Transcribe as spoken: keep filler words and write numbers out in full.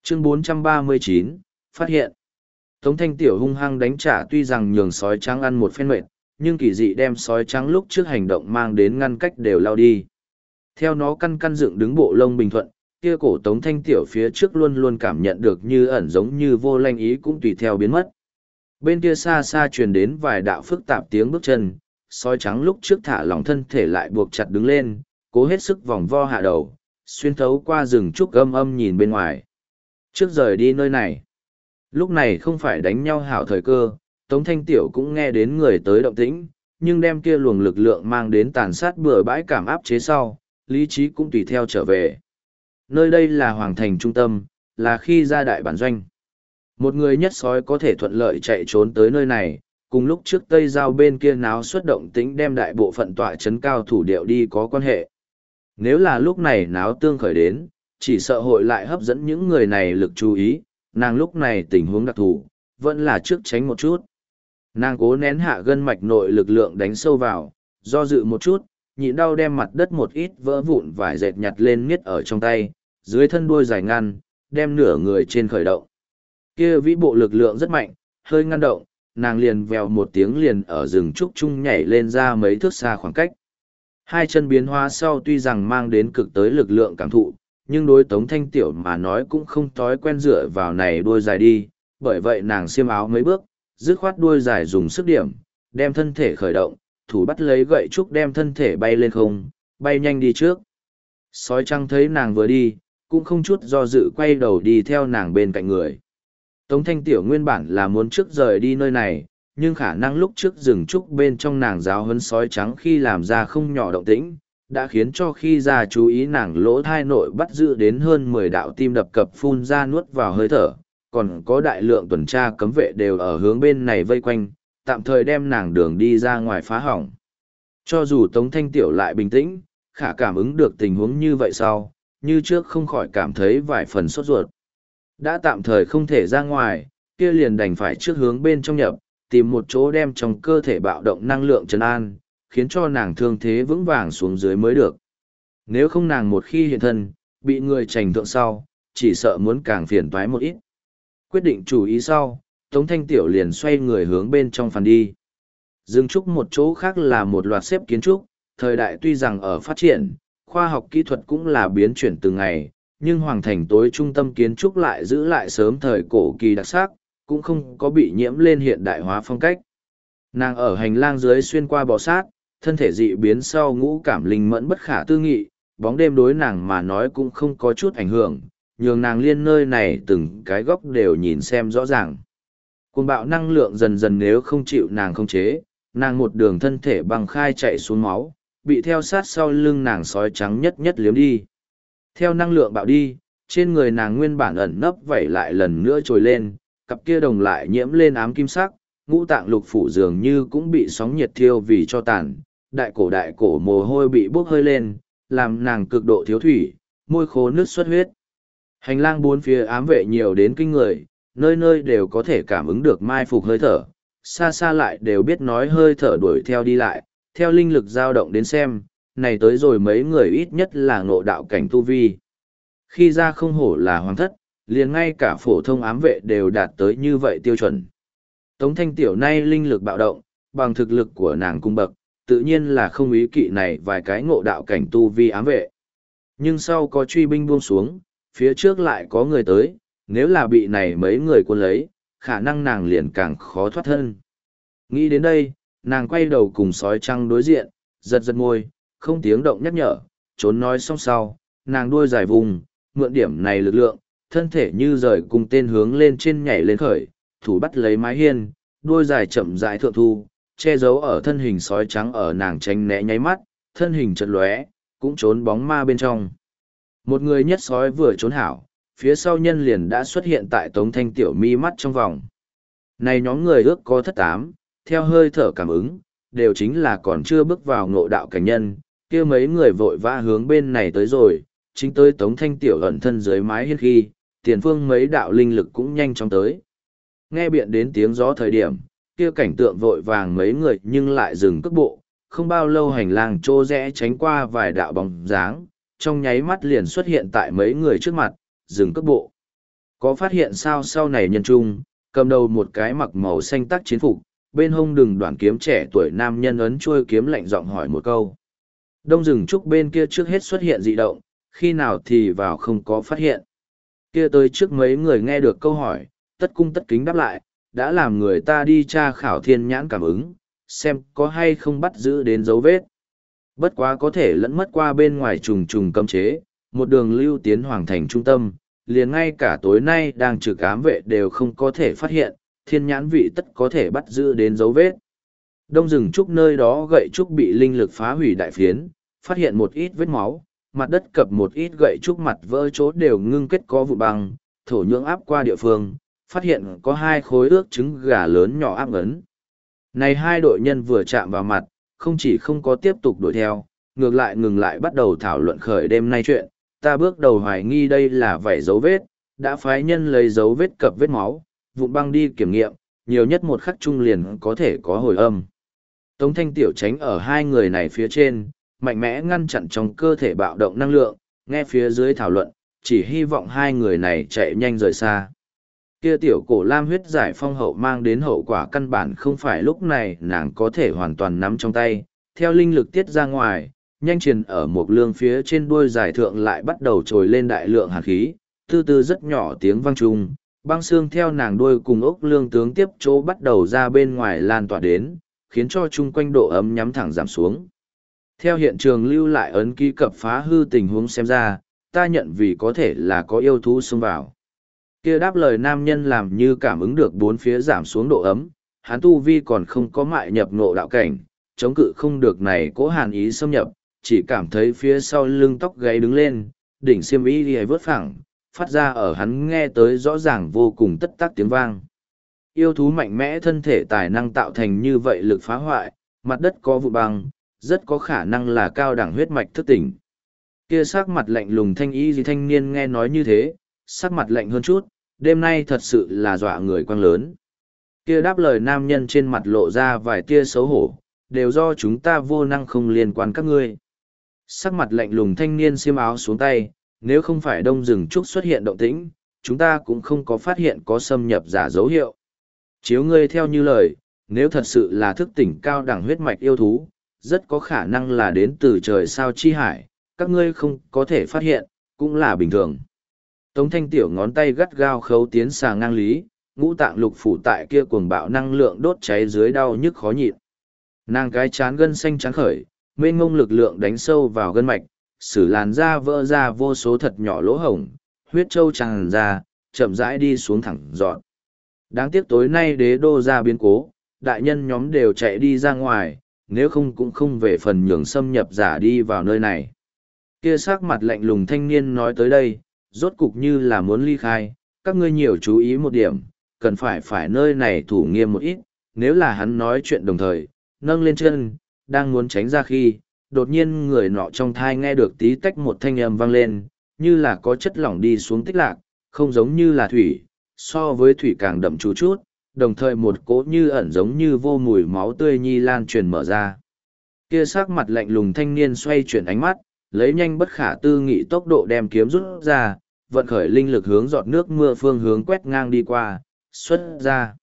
Chương bốn trăm ba mươi chín, phát hiện. Tống Thanh Tiểu hung hăng đánh trả, tuy rằng nhường sói trắng ăn một phen mệt, nhưng kỳ dị đem sói trắng lúc trước hành động mang đến ngăn cách đều lao đi. Theo nó căn căn dựng đứng bộ lông bình thuận, kia cổ Tống Thanh Tiểu phía trước luôn luôn cảm nhận được như ẩn giống như vô lanh ý cũng tùy theo biến mất. Bên kia xa xa truyền đến vài đạo phức tạp tiếng bước chân, sói trắng lúc trước thả lỏng thân thể lại buộc chặt đứng lên, cố hết sức vòng vo hạ đầu, xuyên thấu qua rừng trúc âm âm nhìn bên ngoài. Trước rời đi nơi này. Lúc này không phải đánh nhau hảo thời cơ, Tống Thanh Tiểu cũng nghe đến người tới động tĩnh, nhưng đem kia luồng lực lượng mang đến tàn sát bừa bãi cảm áp chế sau, lý trí cũng tùy theo trở về. Nơi đây là hoàng thành trung tâm, là khi ra đại bản doanh. Một người nhất sói có thể thuận lợi chạy trốn tới nơi này, cùng lúc trước Tây Giao bên kia náo xuất động tĩnh đem đại bộ phận tọa chấn cao thủ điệu đi có quan hệ. Nếu là lúc này náo tương khởi đến, chỉ sợ hội lại hấp dẫn những người này lực chú ý, nàng lúc này tình huống đặc thù, vẫn là trước tránh một chút. Nàng cố nén hạ gân mạch nội lực lượng đánh sâu vào, do dự một chút, nhịn đau đem mặt đất một ít vỡ vụn vải dệt nhặt lên miết ở trong tay, dưới thân đuôi dài ngăn, đem nửa người trên khởi động. Kia vĩ bộ lực lượng rất mạnh, hơi ngăn động, nàng liền vèo một tiếng liền ở rừng trúc trung nhảy lên ra mấy thước xa khoảng cách. Hai chân biến hóa sau tuy rằng mang đến cực tới lực lượng cảm thụ, nhưng đối Tống Thanh Tiểu mà nói cũng không thói quen dựa vào này đuôi dài đi, bởi vậy nàng xiêm áo mấy bước, dứt khoát đuôi dài dùng sức điểm, đem thân thể khởi động, thủ bắt lấy gậy trúc đem thân thể bay lên không, bay nhanh đi trước. Sói trắng thấy nàng vừa đi, cũng không chút do dự quay đầu đi theo nàng bên cạnh người. Tống Thanh Tiểu nguyên bản là muốn trước rời đi nơi này, nhưng khả năng lúc trước rừng trúc bên trong nàng giáo huấn sói trắng khi làm ra không nhỏ động tĩnh, đã khiến cho khi ra chú ý nàng lỗ thai nội bắt giữ đến hơn mười đạo tim đập cập phun ra nuốt vào hơi thở, còn có đại lượng tuần tra cấm vệ đều ở hướng bên này vây quanh, tạm thời đem nàng đường đi ra ngoài phá hỏng. Cho dù Tống Thanh Tiểu lại bình tĩnh, khả cảm ứng được tình huống như vậy sau, như trước không khỏi cảm thấy vài phần sốt ruột. Đã tạm thời không thể ra ngoài, kia liền đành phải trước hướng bên trong nhập, tìm một chỗ đem trong cơ thể bạo động năng lượng trấn an, khiến cho nàng thương thế vững vàng xuống dưới mới được. Nếu không nàng một khi hiện thân, bị người trành thượng sau, chỉ sợ muốn càng phiền toái một ít. Quyết định chủ ý sau, Tống Thanh Tiểu liền xoay người hướng bên trong phàn đi. Dừng trúc một chỗ khác là một loạt xếp kiến trúc, thời đại tuy rằng ở phát triển, khoa học kỹ thuật cũng là biến chuyển từng ngày, nhưng hoàng thành tối trung tâm kiến trúc lại giữ lại sớm thời cổ kỳ đặc sắc, cũng không có bị nhiễm lên hiện đại hóa phong cách. Nàng ở hành lang dưới xuyên qua bò sát, thân thể dị biến sau ngũ cảm linh mẫn bất khả tư nghị, bóng đêm đối nàng mà nói cũng không có chút ảnh hưởng, nhường nàng liên nơi này từng cái góc đều nhìn xem rõ ràng. Cuồng bạo năng lượng dần dần nếu không chịu nàng không chế, nàng một đường thân thể bằng khai chạy xuống máu, bị theo sát sau lưng nàng sói trắng nhất nhất liếm đi. Theo năng lượng bạo đi, trên người nàng nguyên bản ẩn nấp vẩy lại lần nữa trồi lên, cặp kia đồng lại nhiễm lên ám kim sắc, ngũ tạng lục phủ dường như cũng bị sóng nhiệt thiêu vì cho tàn, đại cổ đại cổ mồ hôi bị bốc hơi lên, làm nàng cực độ thiếu thủy, môi khô nước xuất huyết. Hành lang bốn phía ám vệ nhiều đến kinh người, nơi nơi đều có thể cảm ứng được mai phục hơi thở, xa xa lại đều biết nói hơi thở đuổi theo đi lại, theo linh lực dao động đến xem, này tới rồi mấy người ít nhất là ngộ đạo cảnh tu vi. Khi ra không hổ là hoàng thất, liền ngay cả phổ thông ám vệ đều đạt tới như vậy tiêu chuẩn. Tống Thanh Tiểu nay linh lực bạo động, bằng thực lực của nàng cung bậc, tự nhiên là không ý kỵ này vài cái ngộ đạo cảnh tu vi ám vệ. Nhưng sau có truy binh buông xuống, phía trước lại có người tới, nếu là bị này mấy người cuốn lấy, khả năng nàng liền càng khó thoát thân. Nghĩ đến đây, nàng quay đầu cùng sói trăng đối diện, giật giật môi, không tiếng động nhắc nhở, trốn nói xong sau, nàng đuôi dài vùng, mượn điểm này lực lượng, thân thể như rời cùng tên hướng lên trên nhảy lên khởi, thủ bắt lấy mái hiên, đuôi dài chậm rãi thượng thu, che giấu ở thân hình sói trắng ở nàng tránh né nháy mắt, thân hình chật lóe, cũng trốn bóng ma bên trong. Một người nhất sói vừa trốn hảo, phía sau nhân liền đã xuất hiện tại Tống Thanh Tiểu mi mắt trong vòng. Này nhóm người ước có thất tám, theo hơi thở cảm ứng, đều chính là còn chưa bước vào ngộ đạo cảnh nhân, kia mấy người vội vã hướng bên này tới rồi, chính tới Tống Thanh Tiểu ẩn thân dưới mái hiên khi, tiền phương mấy đạo linh lực cũng nhanh chóng tới. Nghe biện đến tiếng gió thời điểm, kia cảnh tượng vội vàng mấy người nhưng lại dừng cước bộ, không bao lâu hành lang trô rẽ tránh qua vài đạo bóng dáng, trong nháy mắt liền xuất hiện tại mấy người trước mặt, dừng cước bộ. Có phát hiện sao sau này nhân trung, cầm đầu một cái mặc màu xanh tắc chiến phục, bên hông đừng đoạn kiếm trẻ tuổi nam nhân ấn chuôi kiếm lạnh giọng hỏi một câu. Đông rừng trúc bên kia trước hết xuất hiện dị động, khi nào thì vào không có phát hiện. Kia tới trước mấy người nghe được câu hỏi, tất cung tất kính đáp lại, đã làm người ta đi tra khảo thiên nhãn cảm ứng, xem có hay không bắt giữ đến dấu vết. Bất quá có thể lẫn mất qua bên ngoài trùng trùng cấm chế, một đường lưu tiến hoàng thành trung tâm, liền ngay cả tối nay đang trực ám vệ đều không có thể phát hiện, thiên nhãn vị tất có thể bắt giữ đến dấu vết. Đông rừng trúc nơi đó gậy trúc bị linh lực phá hủy đại phiến, phát hiện một ít vết máu, mặt đất cập một ít gậy trúc mặt vỡ chỗ đều ngưng kết có vụ băng, thổ nhưỡng áp qua địa phương, phát hiện có hai khối ước trứng gà lớn nhỏ áp ấn. Này hai đội nhân vừa chạm vào mặt, không chỉ không có tiếp tục đuổi theo, ngược lại ngừng lại bắt đầu thảo luận khởi đêm nay chuyện, ta bước đầu hoài nghi đây là vảy dấu vết, đã phái nhân lấy dấu vết cập vết máu, vụn băng đi kiểm nghiệm, nhiều nhất một khắc trung liền có thể có hồi âm. Tống Thanh Tiểu tránh ở hai người này phía trên, mạnh mẽ ngăn chặn trong cơ thể bạo động năng lượng, nghe phía dưới thảo luận, chỉ hy vọng hai người này chạy nhanh rời xa. Kia tiểu cổ lam huyết giải phong hậu mang đến hậu quả căn bản không phải lúc này nàng có thể hoàn toàn nắm trong tay, theo linh lực tiết ra ngoài, nhanh truyền ở một lương phía trên đuôi giải thượng lại bắt đầu trồi lên đại lượng hàn khí, từ từ rất nhỏ tiếng vang trung, băng xương theo nàng đuôi cùng ốc lương tướng tiếp chỗ bắt đầu ra bên ngoài lan tỏa đến, khiến cho chung quanh độ ấm nhắm thẳng giảm xuống. Theo hiện trường lưu lại ấn ký cập phá hư tình huống xem ra, ta nhận vì có thể là có yêu thú xông vào. Kia đáp lời nam nhân làm như cảm ứng được bốn phía giảm xuống độ ấm, hắn tu vi còn không có mại nhập ngộ đạo cảnh, chống cự không được này cố hàn ý xâm nhập, chỉ cảm thấy phía sau lưng tóc gáy đứng lên, đỉnh xiêm y đi vớt phẳng, phát ra ở hắn nghe tới rõ ràng vô cùng tất tác tiếng vang. Yêu thú mạnh mẽ thân thể tài năng tạo thành như vậy lực phá hoại, mặt đất có vụ băng, rất có khả năng là cao đẳng huyết mạch thức tỉnh. Kia sắc mặt lạnh lùng thanh y gì thanh niên nghe nói như thế, sắc mặt lạnh hơn chút, đêm nay thật sự là dọa người quang lớn. Kia đáp lời nam nhân trên mặt lộ ra vài tia xấu hổ, đều do chúng ta vô năng không liên quan các ngươi. Sắc mặt lạnh lùng thanh niên xiêm áo xuống tay, nếu không phải đông rừng trúc xuất hiện động tĩnh, chúng ta cũng không có phát hiện có xâm nhập giả dấu hiệu. Chiếu ngươi theo như lời, nếu thật sự là thức tỉnh cao đẳng huyết mạch yêu thú, rất có khả năng là đến từ trời sao chi hải, các ngươi không có thể phát hiện, cũng là bình thường. Tống Thanh Tiểu ngón tay gắt gao khấu tiến xà ngang lý, ngũ tạng lục phủ tại kia cuồng bạo năng lượng đốt cháy dưới đau nhức khó nhịn. Nàng cái chán gân xanh trắng khởi, mênh ngông lực lượng đánh sâu vào gân mạch, sử làn da vỡ ra vô số thật nhỏ lỗ hổng, huyết trâu tràn ra, chậm rãi đi xuống thẳng dọn. Đáng tiếc tối nay đế đô ra biến cố, đại nhân nhóm đều chạy đi ra ngoài, nếu không cũng không về phần nhường xâm nhập giả đi vào nơi này. Kia sắc mặt lạnh lùng thanh niên nói tới đây, rốt cục như là muốn ly khai, các ngươi nhiều chú ý một điểm, cần phải phải nơi này thủ nghiêm một ít, nếu là hắn nói chuyện đồng thời, nâng lên chân, đang muốn tránh ra khi, đột nhiên người nọ trong thai nghe được tí tách một thanh âm vang lên, như là có chất lỏng đi xuống tích lạc, không giống như là thủy, so với thủy càng đậm chú chút, đồng thời một cỗ như ẩn giống như vô mùi máu tươi nhi lan truyền mở ra. Kia sắc mặt lạnh lùng thanh niên xoay chuyển ánh mắt, lấy nhanh bất khả tư nghị tốc độ đem kiếm rút ra, vận khởi linh lực hướng giọt nước mưa phương hướng quét ngang đi qua, xuất ra.